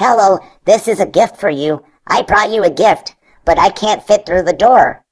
"Hello, this is a gift for you. I brought you a gift, but I can't fit through the door."